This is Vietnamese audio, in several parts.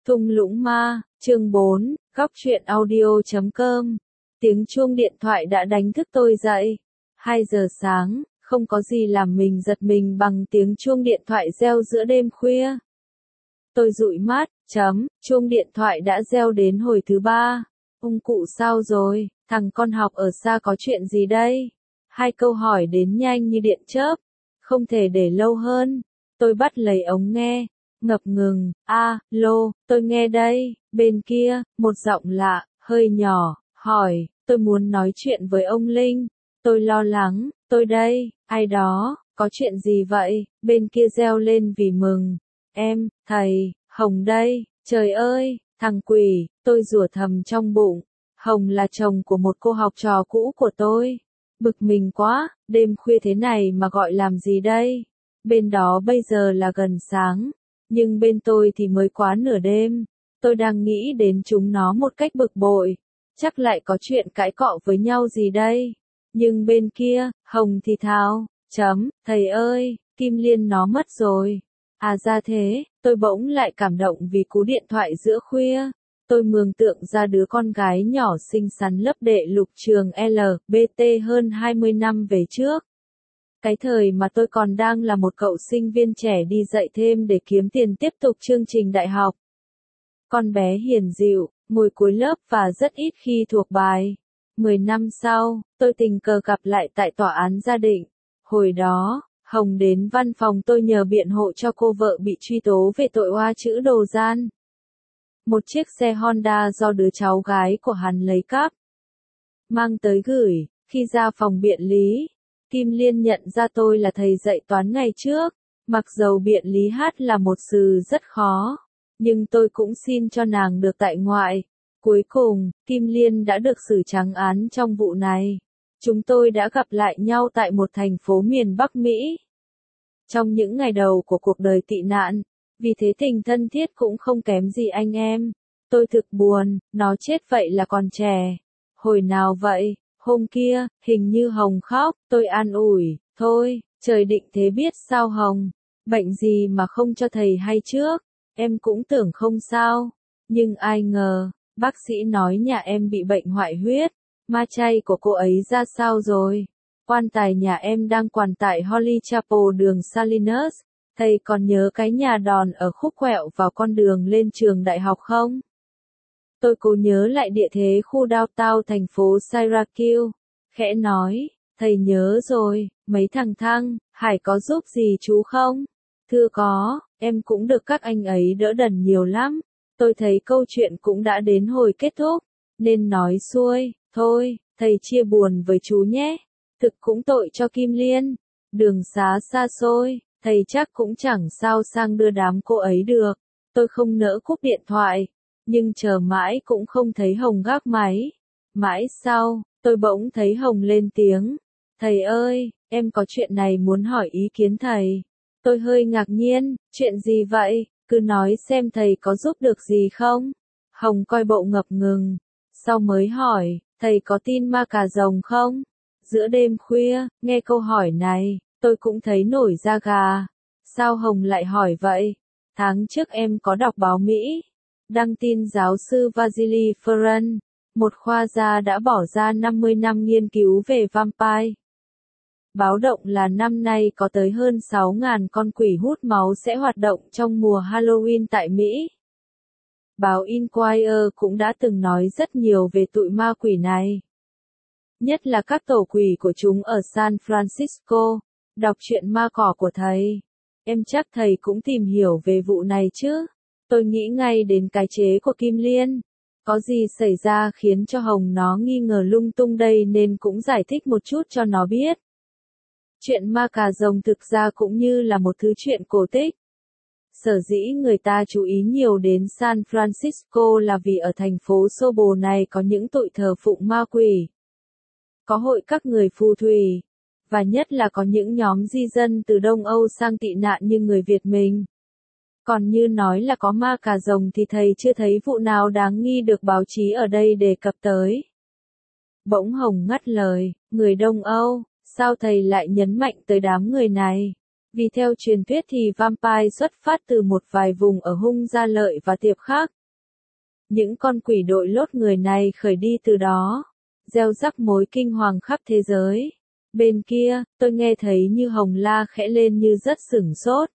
Thung lũng ma, chương 4, góc truyện audio.com. Tiếng chuông điện thoại đã đánh thức tôi dậy. 2 giờ sáng, không có gì làm mình giật mình bằng tiếng chuông điện thoại reo giữa đêm khuya. Tôi dụi mắt, chuông điện thoại đã reo đến hồi thứ 3. Ông cụ sao rồi, thằng con học ở xa có chuyện gì đây? 2 câu hỏi đến nhanh như điện chớp. Không thể để lâu hơn. Tôi bắt lấy ống nghe. Ngập ngừng, alo, tôi nghe đây, bên kia, một giọng lạ, hơi nhỏ, hỏi, tôi muốn nói chuyện với ông Linh. Tôi lo lắng, tôi đây, ai đó, có chuyện gì vậy? Bên kia reo lên vì mừng. Em, thầy, Hồng đây, trời ơi, thằng quỷ, tôi rủa thầm trong bụng. Hồng là chồng của một cô học trò cũ của tôi. Bực mình quá, đêm khuya thế này mà gọi làm gì đây? Bên đó bây giờ là gần sáng. Nhưng bên tôi thì mới quá nửa đêm. Tôi đang nghĩ đến chúng nó một cách bực bội. Chắc lại có chuyện cãi cọ với nhau gì đây. Nhưng bên kia, Hồng thì thào, thầy ơi, Kim Liên nó mất rồi. À ra thế, tôi bỗng lại cảm động vì cú điện thoại giữa khuya. Tôi mường tượng ra đứa con gái nhỏ xinh xắn lớp đệ lục trường LBT hơn 20 năm về trước. Cái thời mà tôi còn đang là một cậu sinh viên trẻ đi dạy thêm để kiếm tiền tiếp tục chương trình đại học. Con bé hiền dịu, ngồi cuối lớp và rất ít khi thuộc bài. 10 năm sau, tôi tình cờ gặp lại tại tòa án gia định. Hồi đó, Hồng đến văn phòng tôi nhờ biện hộ cho cô vợ bị truy tố về tội oa chữ đồ gian. Một chiếc xe Honda do đứa cháu gái của hắn lấy cắp. Mang tới gửi, khi ra phòng biện lý. Kim Liên nhận ra tôi là thầy dạy toán ngày trước, mặc dầu biện lý hát là một từ rất khó, nhưng tôi cũng xin cho nàng được tại ngoại. Cuối cùng, Kim Liên đã được xử trắng án trong vụ này. Chúng tôi đã gặp lại nhau tại một thành phố miền Bắc Mỹ. Trong những ngày đầu của cuộc đời tị nạn, vì thế tình thân thiết cũng không kém gì anh em. Tôi thực buồn, nó chết vậy là còn trẻ. Hồi nào vậy? Hôm kia, hình như Hồng khóc, tôi an ủi, thôi, trời định thế biết sao Hồng, bệnh gì mà không cho thầy hay trước, em cũng tưởng không sao, nhưng ai ngờ, bác sĩ nói nhà em bị bệnh hoại huyết, ma chay của cô ấy ra sao rồi, quan tài nhà em đang quằn tại Holly Chapel đường Salinas, thầy còn nhớ cái nhà đòn ở khúc quẹo vào con đường lên trường đại học không? Tôi cố nhớ lại địa thế khu downtown thành phố Syracuse, khẽ nói, thầy nhớ rồi, mấy thằng Thăng, Hải có giúp gì chú không? Thưa có, em cũng được các anh ấy đỡ đần nhiều lắm, tôi thấy câu chuyện cũng đã đến hồi kết thúc, nên nói xuôi, thôi, thầy chia buồn với chú nhé, thực cũng tội cho Kim Liên, đường xá xa xôi, thầy chắc cũng chẳng sao sang đưa đám cô ấy được, tôi không nỡ cúp điện thoại. Nhưng chờ mãi cũng không thấy Hồng gác máy. Mãi sau, tôi bỗng thấy Hồng lên tiếng. Thầy ơi, em có chuyện này muốn hỏi ý kiến thầy. Tôi hơi ngạc nhiên, chuyện gì vậy? Cứ nói xem thầy có giúp được gì không? Hồng coi bộ ngập ngừng. Sau mới hỏi, thầy có tin ma cà rồng không? Giữa đêm khuya, nghe câu hỏi này, tôi cũng thấy nổi da gà. Sao Hồng lại hỏi vậy? Tháng trước em có đọc báo Mỹ. Đăng tin giáo sư Vasily Ferran, một khoa gia đã bỏ ra 50 năm nghiên cứu về vampire. Báo động là năm nay có tới hơn 6.000 con quỷ hút máu sẽ hoạt động trong mùa Halloween tại Mỹ. Báo Inquirer cũng đã từng nói rất nhiều về tụi ma quỷ này. Nhất là các tổ quỷ của chúng ở San Francisco. Đọc truyện ma cỏ của thầy. Em chắc thầy cũng tìm hiểu về vụ này chứ? Tôi nghĩ ngay đến cái chế của Kim Liên. Có gì xảy ra khiến cho Hồng nó nghi ngờ lung tung đây nên cũng giải thích một chút cho nó biết. Chuyện ma cà rồng thực ra cũng như là một thứ chuyện cổ tích. Sở dĩ người ta chú ý nhiều đến San Francisco là vì ở thành phố xô bồ này có những tội thờ phụng ma quỷ. Có hội các người phù thủy. Và nhất là có những nhóm di dân từ Đông Âu sang tị nạn như người Việt mình. Còn như nói là có ma cà rồng thì thầy chưa thấy vụ nào đáng nghi được báo chí ở đây đề cập tới. Bỗng Hồng ngắt lời, người Đông Âu, sao thầy lại nhấn mạnh tới đám người này? Vì theo truyền thuyết thì vampire xuất phát từ một vài vùng ở Hung Gia Lợi và Tiệp Khắc. Những con quỷ đội lốt người này khởi đi từ đó, gieo rắc mối kinh hoàng khắp thế giới. Bên kia, tôi nghe thấy như Hồng la khẽ lên như rất sửng sốt.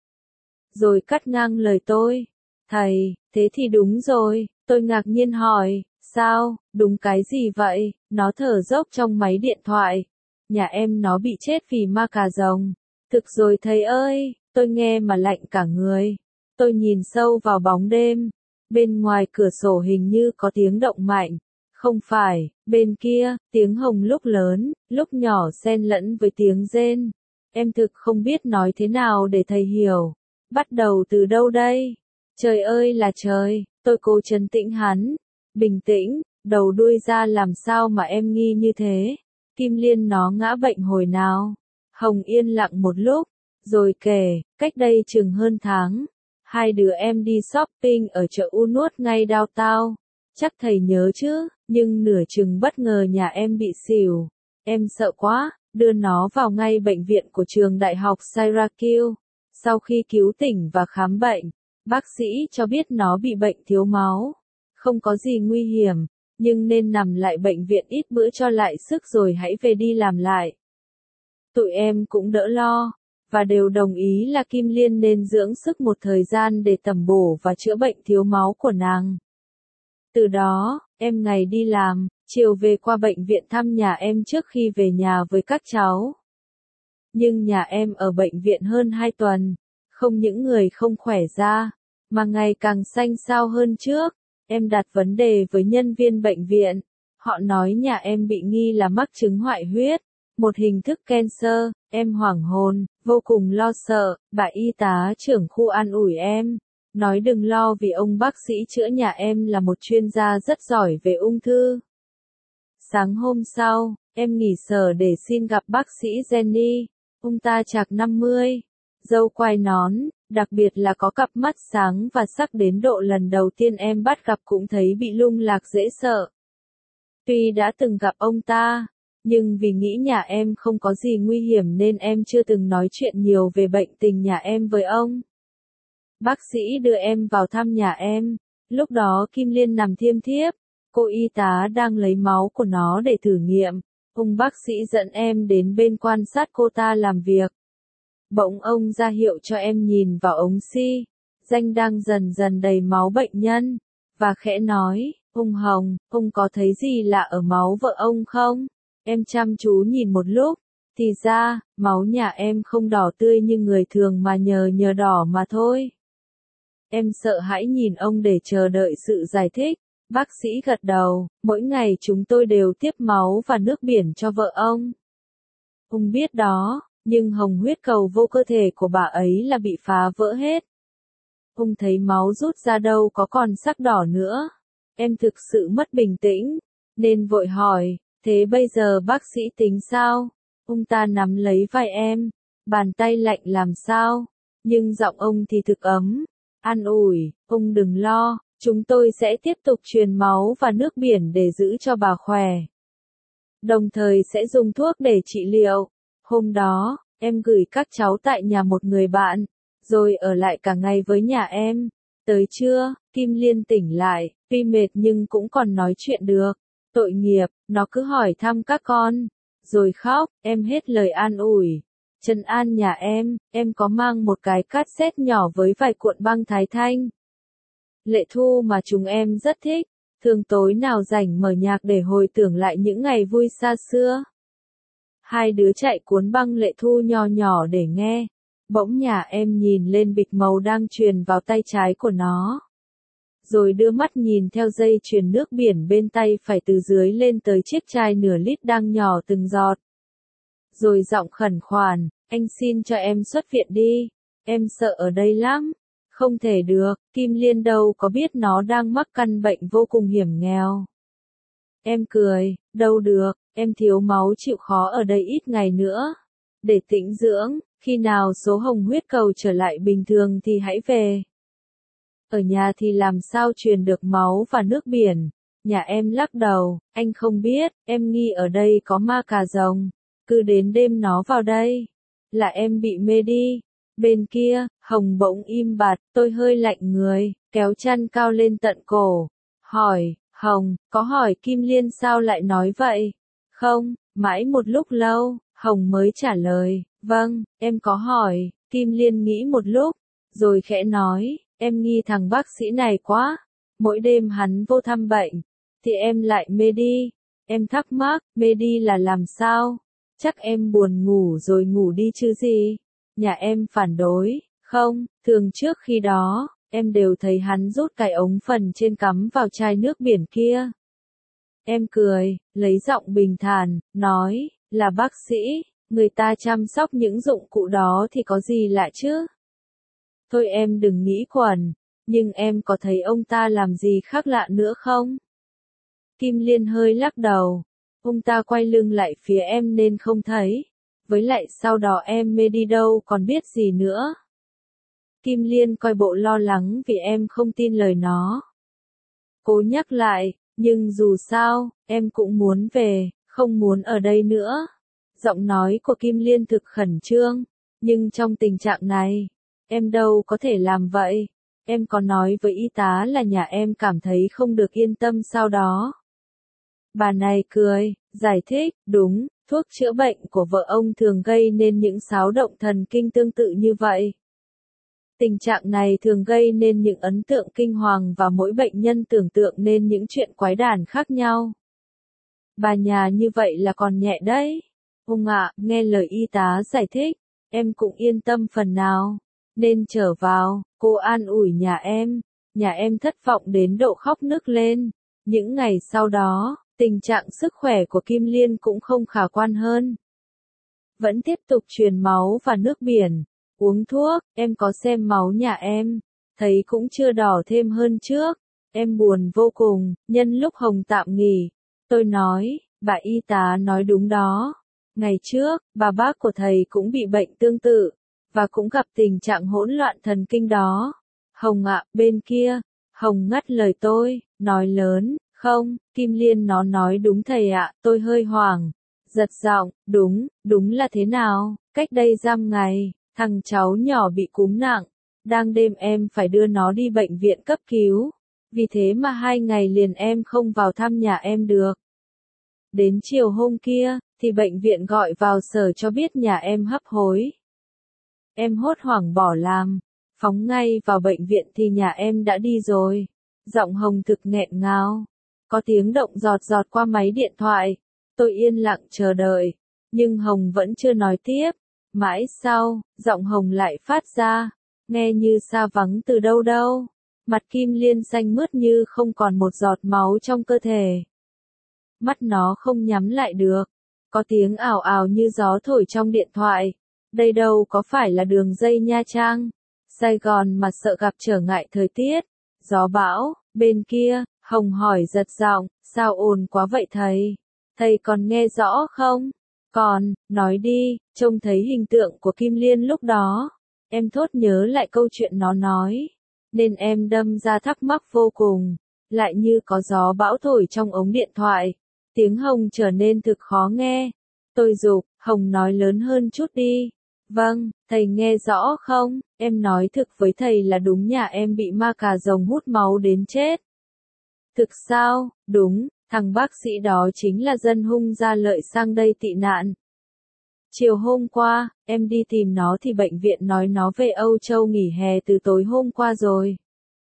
Rồi cắt ngang lời tôi. Thầy, thế thì đúng rồi, tôi ngạc nhiên hỏi, sao, đúng cái gì vậy, nó thở dốc trong máy điện thoại. Nhà em nó bị chết vì ma cà rồng. Thực rồi thầy ơi, tôi nghe mà lạnh cả người. Tôi nhìn sâu vào bóng đêm. Bên ngoài cửa sổ hình như có tiếng động mạnh. Không phải, bên kia, tiếng hồng lúc lớn, lúc nhỏ xen lẫn với tiếng rên. Em thực không biết nói thế nào để thầy hiểu. Bắt đầu từ đâu đây? Trời ơi là trời, tôi cố trấn tĩnh hắn. Bình tĩnh, đầu đuôi ra làm sao mà em nghi như thế? Kim Liên nó ngã bệnh hồi nào? Hồng yên lặng một lúc, rồi kể, cách đây chừng hơn tháng. Hai đứa em đi shopping ở chợ U Nuốt ngay downtown. Chắc thầy nhớ chứ, nhưng nửa chừng bất ngờ nhà em bị xỉu. Em sợ quá, đưa nó vào ngay bệnh viện của trường đại học Syracuse. Sau khi cứu tỉnh và khám bệnh, bác sĩ cho biết nó bị bệnh thiếu máu. Không có gì nguy hiểm, nhưng nên nằm lại bệnh viện ít bữa cho lại sức rồi hãy về đi làm lại. Tụi em cũng đỡ lo, và đều đồng ý là Kim Liên nên dưỡng sức một thời gian để tẩm bổ và chữa bệnh thiếu máu của nàng. Từ đó, em ngày đi làm, chiều về qua bệnh viện thăm nhà em trước khi về nhà với các cháu. Nhưng nhà em ở bệnh viện hơn 2 tuần, không những người không khỏe ra, mà ngày càng xanh xao hơn trước. Em đặt vấn đề với nhân viên bệnh viện, họ nói nhà em bị nghi là mắc chứng hoại huyết, một hình thức cancer. Em hoảng hồn, vô cùng lo sợ, bà y tá trưởng khu an ủi em, nói đừng lo vì ông bác sĩ chữa nhà em là một chuyên gia rất giỏi về ung thư. Sáng hôm sau, em nghỉ sở để xin gặp bác sĩ Jenny, ông ta chạc 50, râu quai nón, đặc biệt là có cặp mắt sáng và sắc đến độ lần đầu tiên em bắt gặp cũng thấy bị lung lạc dễ sợ. Tuy đã từng gặp ông ta, nhưng vì nghĩ nhà em không có gì nguy hiểm nên em chưa từng nói chuyện nhiều về bệnh tình nhà em với ông. Bác sĩ đưa em vào thăm nhà em, lúc đó Kim Liên nằm thiêm thiếp, cô y tá đang lấy máu của nó để thử nghiệm, ông bác sĩ dẫn em đến bên quan sát cô ta làm việc. Bỗng ông ra hiệu cho em nhìn vào ống xi, danh đang dần dần đầy máu bệnh nhân, và khẽ nói, ông Hồng, ông có thấy gì lạ ở máu vợ ông không? Em chăm chú nhìn một lúc, thì ra, máu nhà em không đỏ tươi như người thường mà nhờ đỏ mà thôi. Em sợ hãi nhìn ông để chờ đợi sự giải thích. Bác sĩ gật đầu, mỗi ngày chúng tôi đều tiếp máu và nước biển cho vợ ông. Ông biết đó, nhưng hồng huyết cầu vô cơ thể của bà ấy là bị phá vỡ hết. Ông thấy máu rút ra đâu có còn sắc đỏ nữa. Em thực sự mất bình tĩnh, nên vội hỏi, thế bây giờ bác sĩ tính sao? Ông ta nắm lấy vai em, bàn tay lạnh làm sao, nhưng giọng ông thì thực ấm, an ủi, ông đừng lo, chúng tôi sẽ tiếp tục truyền máu và nước biển để giữ cho bà khỏe. Đồng thời sẽ dùng thuốc để trị liệu. Hôm đó, em gửi các cháu tại nhà một người bạn, rồi ở lại cả ngày với nhà em. Tới trưa, Kim Liên tỉnh lại, tuy mệt nhưng cũng còn nói chuyện được. Tội nghiệp, nó cứ hỏi thăm các con, rồi khóc, em hết lời an ủi. Trấn an nhà em có mang một cái cassette nhỏ với vài cuộn băng Thái Thanh. Lệ Thu mà chúng em rất thích, thường tối nào rảnh mở nhạc để hồi tưởng lại những ngày vui xa xưa. Hai đứa chạy cuốn băng Lệ Thu nhỏ nhỏ để nghe. Bỗng nhà em nhìn lên bịch màu đang truyền vào tay trái của nó. Rồi đưa mắt nhìn theo dây chuyền nước biển bên tay phải từ dưới lên tới chiếc chai nửa lít đang nhỏ từng giọt. Rồi giọng khẩn khoản, anh xin cho em xuất viện đi, em sợ ở đây lắm. Không thể được, Kim Liên đâu có biết nó đang mắc căn bệnh vô cùng hiểm nghèo. Em cười, đâu được, em thiếu máu chịu khó ở đây ít ngày nữa. Để tĩnh dưỡng, khi nào số hồng huyết cầu trở lại bình thường thì hãy về. Ở nhà thì làm sao truyền được máu và nước biển? Nhà em lắc đầu, anh không biết, em nghi ở đây có ma cà rồng. Cứ đến đêm nó vào đây, là em bị mê đi. Bên kia, Hồng bỗng im bặt, tôi hơi lạnh người, kéo chăn cao lên tận cổ. Hỏi, Hồng, có hỏi Kim Liên sao lại nói vậy? Không, mãi một lúc lâu, Hồng mới trả lời, vâng, em có hỏi. Kim Liên nghĩ một lúc, rồi khẽ nói, em nghi thằng bác sĩ này quá. Mỗi đêm hắn vô thăm bệnh, thì em lại mê đi. Em thắc mắc, mê đi là làm sao? Chắc em buồn ngủ rồi ngủ đi chứ gì? Nhà em phản đối, không, thường trước khi đó, em đều thấy hắn rút cái ống phần trên cắm vào chai nước biển kia. Em cười, lấy giọng bình thản, nói, là bác sĩ, người ta chăm sóc những dụng cụ đó thì có gì lạ chứ? Thôi em đừng nghĩ quẩn, nhưng em có thấy ông ta làm gì khác lạ nữa không? Kim Liên hơi lắc đầu, ông ta quay lưng lại phía em nên không thấy, với lại sau đó em mê đi đâu còn biết gì nữa. Kim Liên coi bộ lo lắng vì em không tin lời nó. Cố nhắc lại, nhưng dù sao, em cũng muốn về, không muốn ở đây nữa. Giọng nói của Kim Liên thực khẩn trương, nhưng trong tình trạng này, em đâu có thể làm vậy. Em có nói với y tá là nhà em cảm thấy không được yên tâm sau đó. Bà này cười, giải thích, đúng, thuốc chữa bệnh của vợ ông thường gây nên những xáo động thần kinh tương tự như vậy. Tình trạng này thường gây nên những ấn tượng kinh hoàng và mỗi bệnh nhân tưởng tượng nên những chuyện quái đản khác nhau. Bà nhà như vậy là còn nhẹ đấy. Ông ạ, nghe lời y tá giải thích, em cũng yên tâm phần nào. Nên trở vào, cô an ủi nhà em. Nhà em thất vọng đến độ khóc nức lên. Những ngày sau đó, tình trạng sức khỏe của Kim Liên cũng không khả quan hơn. Vẫn tiếp tục truyền máu và nước biển. Uống thuốc, em có xem máu nhà em, thấy cũng chưa đỏ thêm hơn trước. Em buồn vô cùng, nhân lúc Hồng tạm nghỉ. Tôi nói, bà y tá nói đúng đó. Ngày trước, bà bác của thầy cũng bị bệnh tương tự, và cũng gặp tình trạng hỗn loạn thần kinh đó. Hồng ạ, bên kia, Hồng ngắt lời tôi, nói lớn, không, Kim Liên nó nói đúng thầy ạ, tôi hơi hoảng. Giật giọng, đúng là thế nào, cách đây dăm ngày. Thằng cháu nhỏ bị cúm nặng, đang đêm em phải đưa nó đi bệnh viện cấp cứu, vì thế mà 2 ngày liền em không vào thăm nhà em được. Đến chiều hôm kia, thì bệnh viện gọi vào sở cho biết nhà em hấp hối. Em hốt hoảng bỏ làm, phóng ngay vào bệnh viện thì nhà em đã đi rồi. Giọng Hồng thực nghẹn ngào, có tiếng động giọt giọt qua máy điện thoại. Tôi yên lặng chờ đợi, nhưng Hồng vẫn chưa nói tiếp. Mãi sau, giọng Hồng lại phát ra, nghe như xa vắng từ đâu đâu. Mặt Kim Liên xanh mướt như không còn một giọt máu trong cơ thể. Mắt nó không nhắm lại được. Có tiếng ảo ảo như gió thổi trong điện thoại. Đây đâu có phải là đường dây Nha Trang, Sài Gòn mà sợ gặp trở ngại thời tiết, gió bão. Bên kia, Hồng hỏi giật giọng, sao ồn quá vậy thầy? Thầy còn nghe rõ không? Còn, nói đi, trông thấy hình tượng của Kim Liên lúc đó. Em thốt nhớ lại câu chuyện nó nói. Nên em đâm ra thắc mắc vô cùng. Lại như có gió bão thổi trong ống điện thoại. Tiếng Hồng trở nên thực khó nghe. Tôi giục, Hồng nói lớn hơn chút đi. Vâng, thầy nghe rõ không? Em nói thực với thầy là đúng nhà em bị ma cà rồng hút máu đến chết. Thực sao? Đúng. Thằng bác sĩ đó chính là dân Hung Gia Lợi sang đây tị nạn. Chiều hôm qua, em đi tìm nó thì bệnh viện nói nó về Âu Châu nghỉ hè từ tối hôm qua rồi.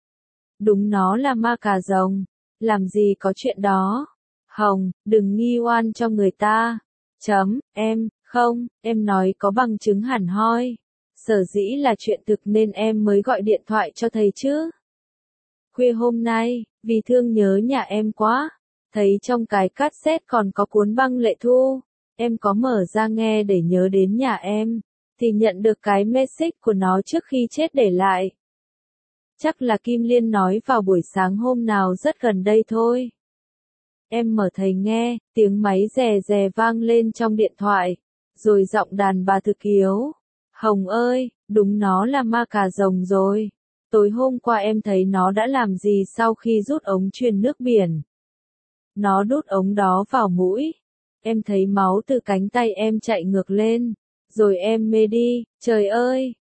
Đúng nó là ma cà rồng. Làm gì có chuyện đó. Hồng, đừng nghi oan cho người ta. Không, em nói có bằng chứng hẳn hoi. Sở dĩ là chuyện thực nên em mới gọi điện thoại cho thầy chứ. Khuya hôm nay, vì thương nhớ nhà em quá. Thấy trong cái cassette còn có cuốn băng Lệ Thu, em có mở ra nghe để nhớ đến nhà em, thì nhận được cái message của nó trước khi chết để lại. Chắc là Kim Liên nói vào buổi sáng hôm nào rất gần đây thôi. Em mở thầy nghe, tiếng máy rè rè vang lên trong điện thoại, rồi giọng đàn bà thực yếu. Hồng ơi, đúng nó là ma cà rồng rồi. Tối hôm qua em thấy nó đã làm gì sau khi rút ống truyền nước biển. Nó đút ống đó vào mũi. Em thấy máu từ cánh tay em chạy ngược lên. Rồi em mê đi, trời ơi,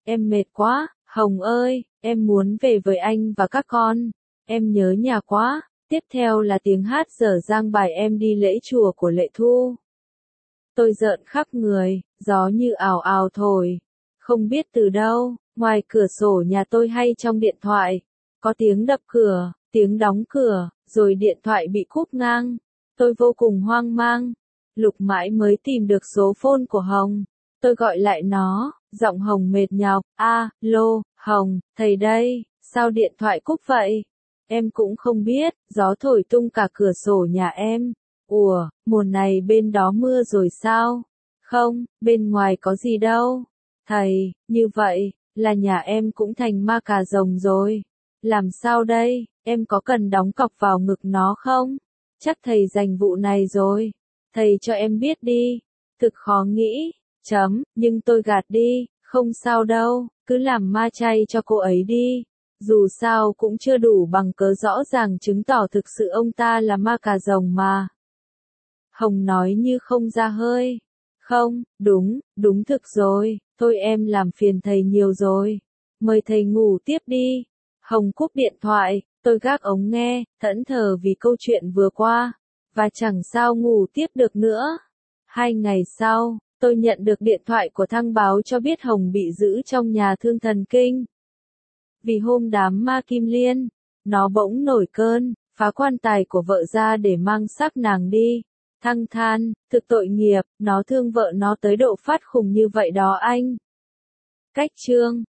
em mệt quá, Hồng ơi, em muốn về với anh và các con, em nhớ nhà quá. Tiếp theo là tiếng hát dở dang bài Em đi lễ chùa của Lệ Thu. Tôi rợn khắp người, gió như ào ào thổi. Không biết từ đâu, ngoài cửa sổ nhà tôi hay trong điện thoại, có tiếng đập cửa, tiếng đóng cửa, rồi điện thoại bị cúp ngang. Tôi vô cùng hoang mang. Lục mãi mới tìm được số phone của Hồng. Tôi gọi lại nó, giọng Hồng mệt nhọc. Lô, Hồng, thầy đây, sao điện thoại cúp vậy? Em cũng không biết, gió thổi tung cả cửa sổ nhà em. Ủa, mùa này bên đó mưa rồi sao? Không, bên ngoài có gì đâu. Thầy, như vậy, là nhà em cũng thành ma cà rồng rồi. Làm sao đây, em có cần đóng cọc vào ngực nó không? Chắc thầy dành vụ này rồi. Thầy cho em biết đi. Thực khó nghĩ. Nhưng tôi gạt đi, không sao đâu, cứ làm ma chay cho cô ấy đi. Dù sao cũng chưa đủ bằng cớ rõ ràng chứng tỏ thực sự ông ta là ma cà rồng mà. Hồng nói như không ra hơi. Không, đúng thực rồi, thôi em làm phiền thầy nhiều rồi. Mời thầy ngủ tiếp đi. Hồng cúp điện thoại, tôi gác ống nghe, thẫn thờ vì câu chuyện vừa qua. Và chẳng sao ngủ tiếp được nữa. 2 ngày sau, tôi nhận được điện thoại của Thăng báo cho biết Hồng bị giữ trong nhà thương thần kinh. Vì hôm đám ma kim liên, nó bỗng nổi cơn, phá quan tài của vợ ra để mang xác nàng đi. Thăng than, thực tội nghiệp, nó thương vợ nó tới độ phát khùng như vậy đó anh. Cách chương